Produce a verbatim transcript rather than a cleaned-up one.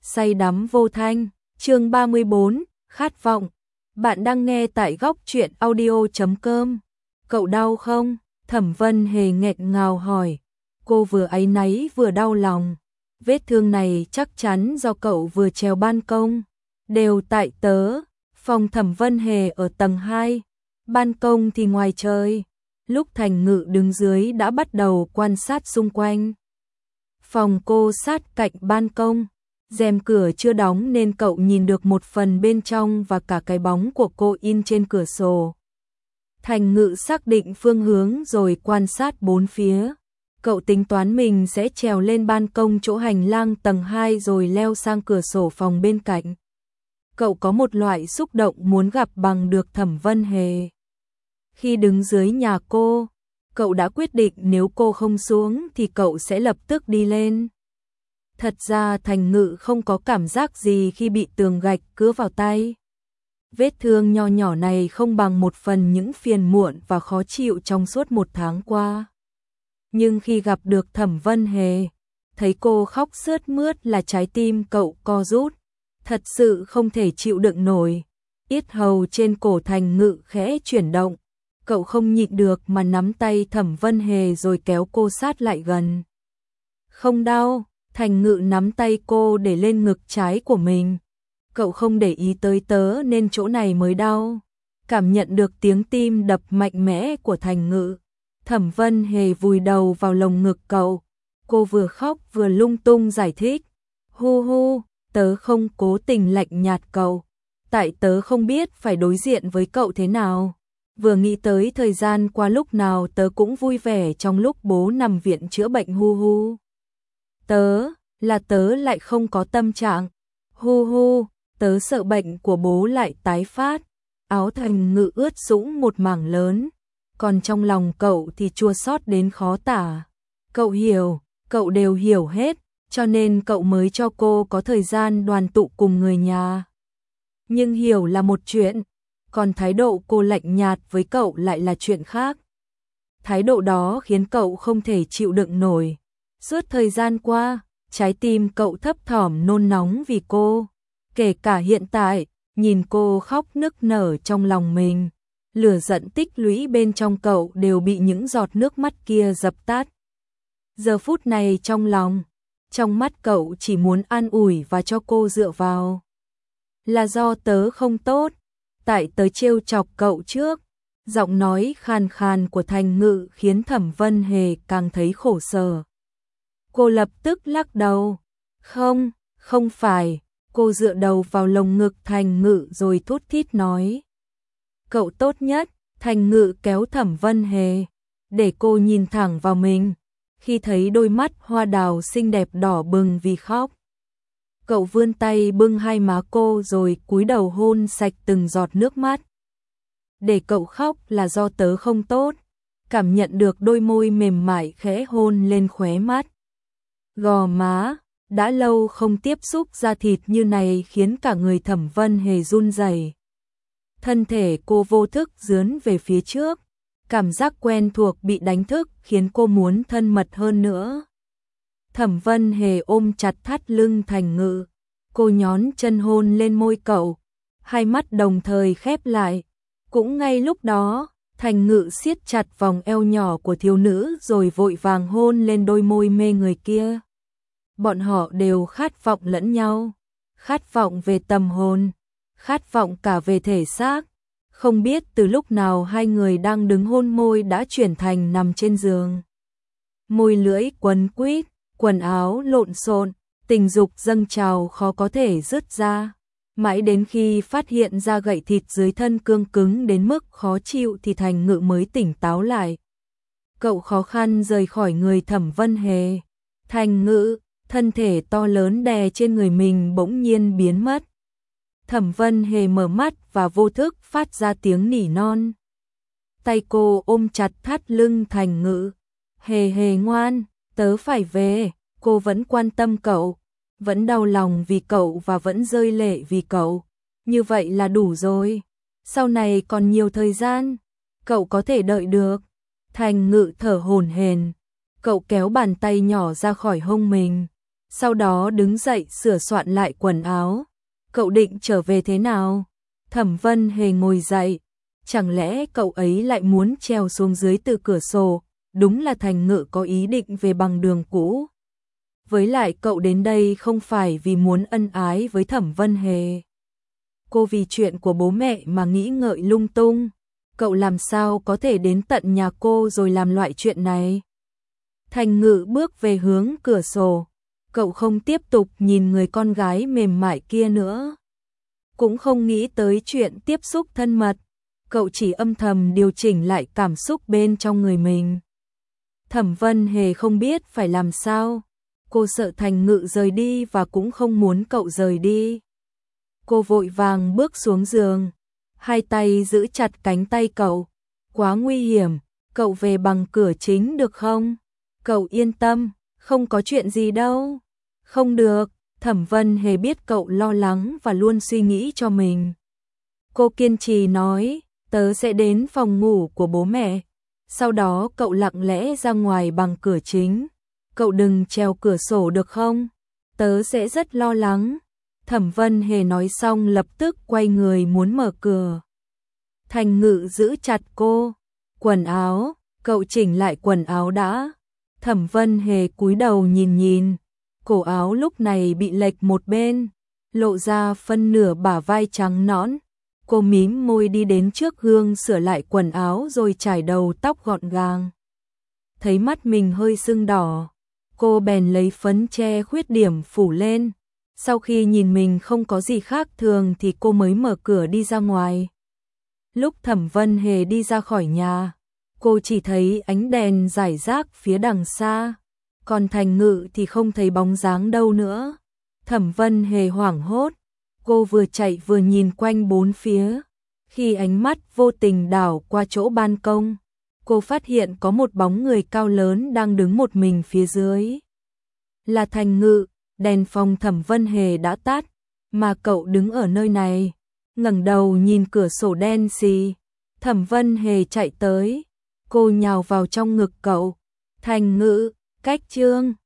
say đắm vô thanh, chương ba mươi bốn, khát vọng. Bạn đang nghe tại góc truyện audio chấm com. Cậu đau không? Thẩm Vân Hề nghẹn ngào hỏi. Cô vừa áy náy vừa đau lòng. Vết thương này chắc chắn do cậu vừa trèo ban công. Đều tại tớ. Phòng Thẩm Vân Hề ở tầng hai. Ban công thì ngoài trời. Lúc Thành Ngự đứng dưới đã bắt đầu quan sát xung quanh. Phòng cô sát cạnh ban công. Rèm cửa chưa đóng nên cậu nhìn được một phần bên trong và cả cái bóng của cô in trên cửa sổ. Thành Ngự xác định phương hướng rồi quan sát bốn phía. Cậu tính toán mình sẽ trèo lên ban công chỗ hành lang tầng hai rồi leo sang cửa sổ phòng bên cạnh. Cậu có một loại xúc động muốn gặp bằng được Thẩm Vân Hề. Khi đứng dưới nhà cô, cậu đã quyết định nếu cô không xuống thì cậu sẽ lập tức đi lên. Thật ra Thành Ngự không có cảm giác gì khi bị tường gạch cứa vào tay. Vết thương nho nhỏ này không bằng một phần những phiền muộn và khó chịu trong suốt một tháng qua. Nhưng khi gặp được Thẩm Vân Hề, thấy cô khóc sướt mướt là trái tim cậu co rút. Thật sự không thể chịu đựng nổi. Yết hầu trên cổ Thành Ngự khẽ chuyển động. Cậu không nhịn được mà nắm tay Thẩm Vân Hề rồi kéo cô sát lại gần. Không đau. Thành Ngự nắm tay cô để lên ngực trái của mình. Cậu không để ý tới tớ nên chỗ này mới đau. Cảm nhận được tiếng tim đập mạnh mẽ của Thành Ngự. Thẩm Vân Hề vùi đầu vào lồng ngực cậu. Cô vừa khóc vừa lung tung giải thích. Hu hu, tớ không cố tình lạnh nhạt cậu. Tại tớ không biết phải đối diện với cậu thế nào. Vừa nghĩ tới thời gian qua lúc nào tớ cũng vui vẻ trong lúc bố nằm viện chữa bệnh hu hu. Tớ, là tớ lại không có tâm trạng. Hu hu, tớ sợ bệnh của bố lại tái phát. Áo Thành Ngự ướt sũng một mảng lớn. Còn trong lòng cậu thì chua xót đến khó tả. Cậu hiểu, cậu đều hiểu hết, cho nên cậu mới cho cô có thời gian đoàn tụ cùng người nhà. Nhưng hiểu là một chuyện, còn thái độ cô lạnh nhạt với cậu lại là chuyện khác. Thái độ đó khiến cậu không thể chịu đựng nổi. Suốt thời gian qua, trái tim cậu thấp thỏm nôn nóng vì cô. Kể cả hiện tại, nhìn cô khóc nức nở trong lòng mình. Lửa giận tích lũy bên trong cậu đều bị những giọt nước mắt kia dập tắt. Giờ phút này trong lòng, trong mắt cậu chỉ muốn an ủi và cho cô dựa vào. Là do tớ không tốt, tại tớ trêu chọc cậu trước. Giọng nói khàn khàn của Thành Ngự khiến Thẩm Vân Hề càng thấy khổ sở. Cô lập tức lắc đầu. Không, không phải. Cô dựa đầu vào lồng ngực Thành Ngự rồi thút thít nói. Cậu tốt nhất. Thành Ngự kéo Thẩm Vân Hề để cô nhìn thẳng vào mình. Khi thấy đôi mắt hoa đào xinh đẹp đỏ bừng vì khóc, cậu vươn tay bưng hai má cô rồi cúi đầu hôn sạch từng giọt nước mắt. Để cậu khóc là do tớ không tốt. Cảm nhận được đôi môi mềm mại khẽ hôn lên khóe mắt. Gò má, đã lâu không tiếp xúc da thịt như này khiến cả người Thẩm Vân Hề run rẩy. Thân thể cô vô thức dướn về phía trước. Cảm giác quen thuộc bị đánh thức khiến cô muốn thân mật hơn nữa. Thẩm Vân Hề ôm chặt thắt lưng Thành Ngự. Cô nhón chân hôn lên môi cậu. Hai mắt đồng thời khép lại. Cũng ngay lúc đó, Thành Ngự siết chặt vòng eo nhỏ của thiếu nữ rồi vội vàng hôn lên đôi môi mê người kia. Bọn họ đều khát vọng lẫn nhau. Khát vọng về tâm hồn. Khát vọng cả về thể xác. Không biết từ lúc nào hai người đang đứng hôn môi đã chuyển thành nằm trên giường. Môi lưỡi quấn quýt, quần áo lộn xộn, tình dục dâng trào khó có thể dứt ra. Mãi đến khi phát hiện ra gậy thịt dưới thân cương cứng đến mức khó chịu thì Thành Ngự mới tỉnh táo lại. Cậu khó khăn rời khỏi người Thẩm Vân Hề. Thành Ngự, thân thể to lớn đè trên người mình bỗng nhiên biến mất. Thẩm Vân Hề mở mắt và vô thức phát ra tiếng nỉ non. Tay cô ôm chặt thắt lưng Thành Ngự. Hề Hề ngoan, tớ phải về. Cô vẫn quan tâm cậu, vẫn đau lòng vì cậu và vẫn rơi lệ vì cậu. Như vậy là đủ rồi. Sau này còn nhiều thời gian, cậu có thể đợi được. Thành Ngự thở hổn hển. Cậu kéo bàn tay nhỏ ra khỏi hông mình. sau đó đứng dậy sửa soạn lại quần áo. Cậu định trở về thế nào? Thẩm Vân Hề ngồi dậy. Chẳng lẽ cậu ấy lại muốn trèo xuống dưới từ cửa sổ? Đúng là Thành Ngự có ý định về bằng đường cũ. Với lại cậu đến đây không phải vì muốn ân ái với Thẩm Vân Hề. Cô vì chuyện của bố mẹ mà nghĩ ngợi lung tung. Cậu làm sao có thể đến tận nhà cô rồi làm loại chuyện này? Thành Ngự bước về hướng cửa sổ. Cậu không tiếp tục nhìn người con gái mềm mại kia nữa. Cũng không nghĩ tới chuyện tiếp xúc thân mật. Cậu chỉ âm thầm điều chỉnh lại cảm xúc bên trong người mình. Thẩm Vân Hề không biết phải làm sao. Cô sợ Thành Ngự rời đi và cũng không muốn cậu rời đi. Cô vội vàng bước xuống giường. Hai tay giữ chặt cánh tay cậu. Quá nguy hiểm, cậu về bằng cửa chính được không? Cậu yên tâm, không có chuyện gì đâu. Không được, Thẩm Vân Hề biết cậu lo lắng và luôn suy nghĩ cho mình. Cô kiên trì nói, tớ sẽ đến phòng ngủ của bố mẹ. Sau đó cậu lặng lẽ ra ngoài bằng cửa chính. Cậu đừng trèo cửa sổ được không? Tớ sẽ rất lo lắng. Thẩm Vân Hề nói xong lập tức quay người muốn mở cửa. Thành Ngự giữ chặt cô. Quần áo, cậu chỉnh lại quần áo đã. Thẩm Vân Hề cúi đầu nhìn nhìn. Cổ áo lúc này bị lệch một bên, lộ ra phân nửa bả vai trắng nõn. Cô mím môi đi đến trước gương sửa lại quần áo rồi chải đầu tóc gọn gàng. Thấy mắt mình hơi sưng đỏ, cô bèn lấy phấn che khuyết điểm phủ lên. Sau khi nhìn mình không có gì khác thường thì cô mới mở cửa đi ra ngoài. Lúc Thẩm Vân Hề đi ra khỏi nhà, cô chỉ thấy ánh đèn rải rác phía đằng xa. Còn Thành Ngự thì không thấy bóng dáng đâu nữa. Thẩm Vân Hề hoảng hốt. Cô vừa chạy vừa nhìn quanh bốn phía. Khi ánh mắt vô tình đảo qua chỗ ban công, cô phát hiện có một bóng người cao lớn đang đứng một mình phía dưới. Là Thành Ngự. Đèn phòng Thẩm Vân Hề đã tắt, mà cậu đứng ở nơi này. Ngẩng đầu nhìn cửa sổ đen xì. Thẩm Vân Hề chạy tới. Cô nhào vào trong ngực cậu. Thành Ngự, cách chương